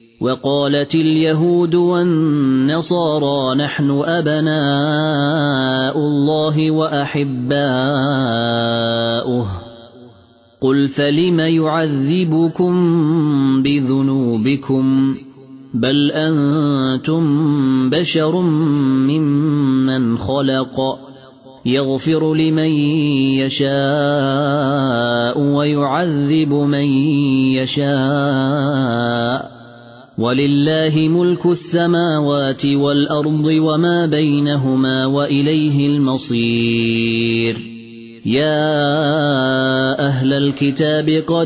وقالت اليهود والنصارى نحن أبناء الله وأحباؤه قل فلم يعذبكم بذنوبكم بل أنتم بشر ممن خلق يغفر لمن يشاء ويعذب من يشاء ولله ملك السماوات والأرض وما بينهما وإليه المصير يا أهل الكتاب قد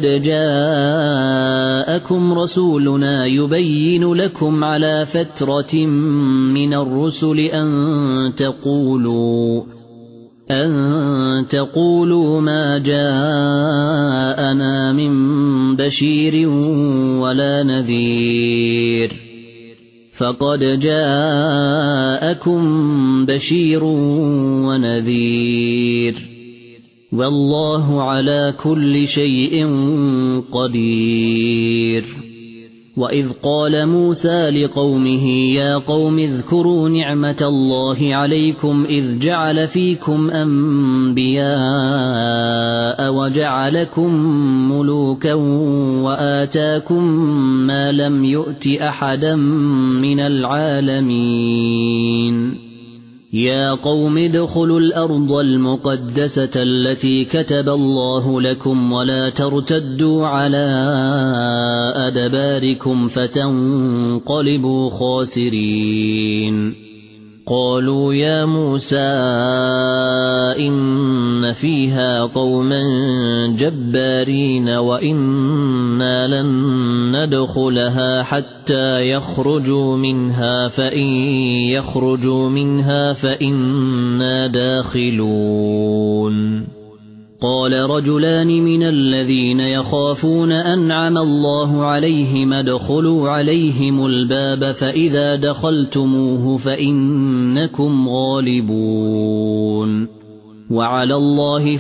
جاءكم رسولنا يبين لكم على فترة من الرسل أن تقولوا ما جاءنا من بشير ولا نذير فقد جاءكم بشير ونذير والله على كل شيء قدير وإذ قال موسى لقومه يا قوم اذكروا نعمة الله عليكم إذ جعل فيكم أنبياء وجعلكم ملوكا وآتاكم ما لم يؤت أحدا من العالمين يا قوم ادخلوا الأرض المقدسة التي كتب الله لكم ولا ترتدوا على أدباركم فتنقلبوا خاسرين قالوا يا موسى إن فيها قوما جبارين وإنا لن ندخلها حتى يخرجوا منها فإنا داخلون قال رجلان من الذين يخافون أنعم الله عليهم ادخلوا عليهم الباب فإذا دخلتموه فإنكم غالبون وعلى الله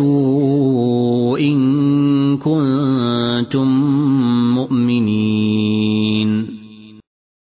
فتوكلوا إن كنتم مؤمنين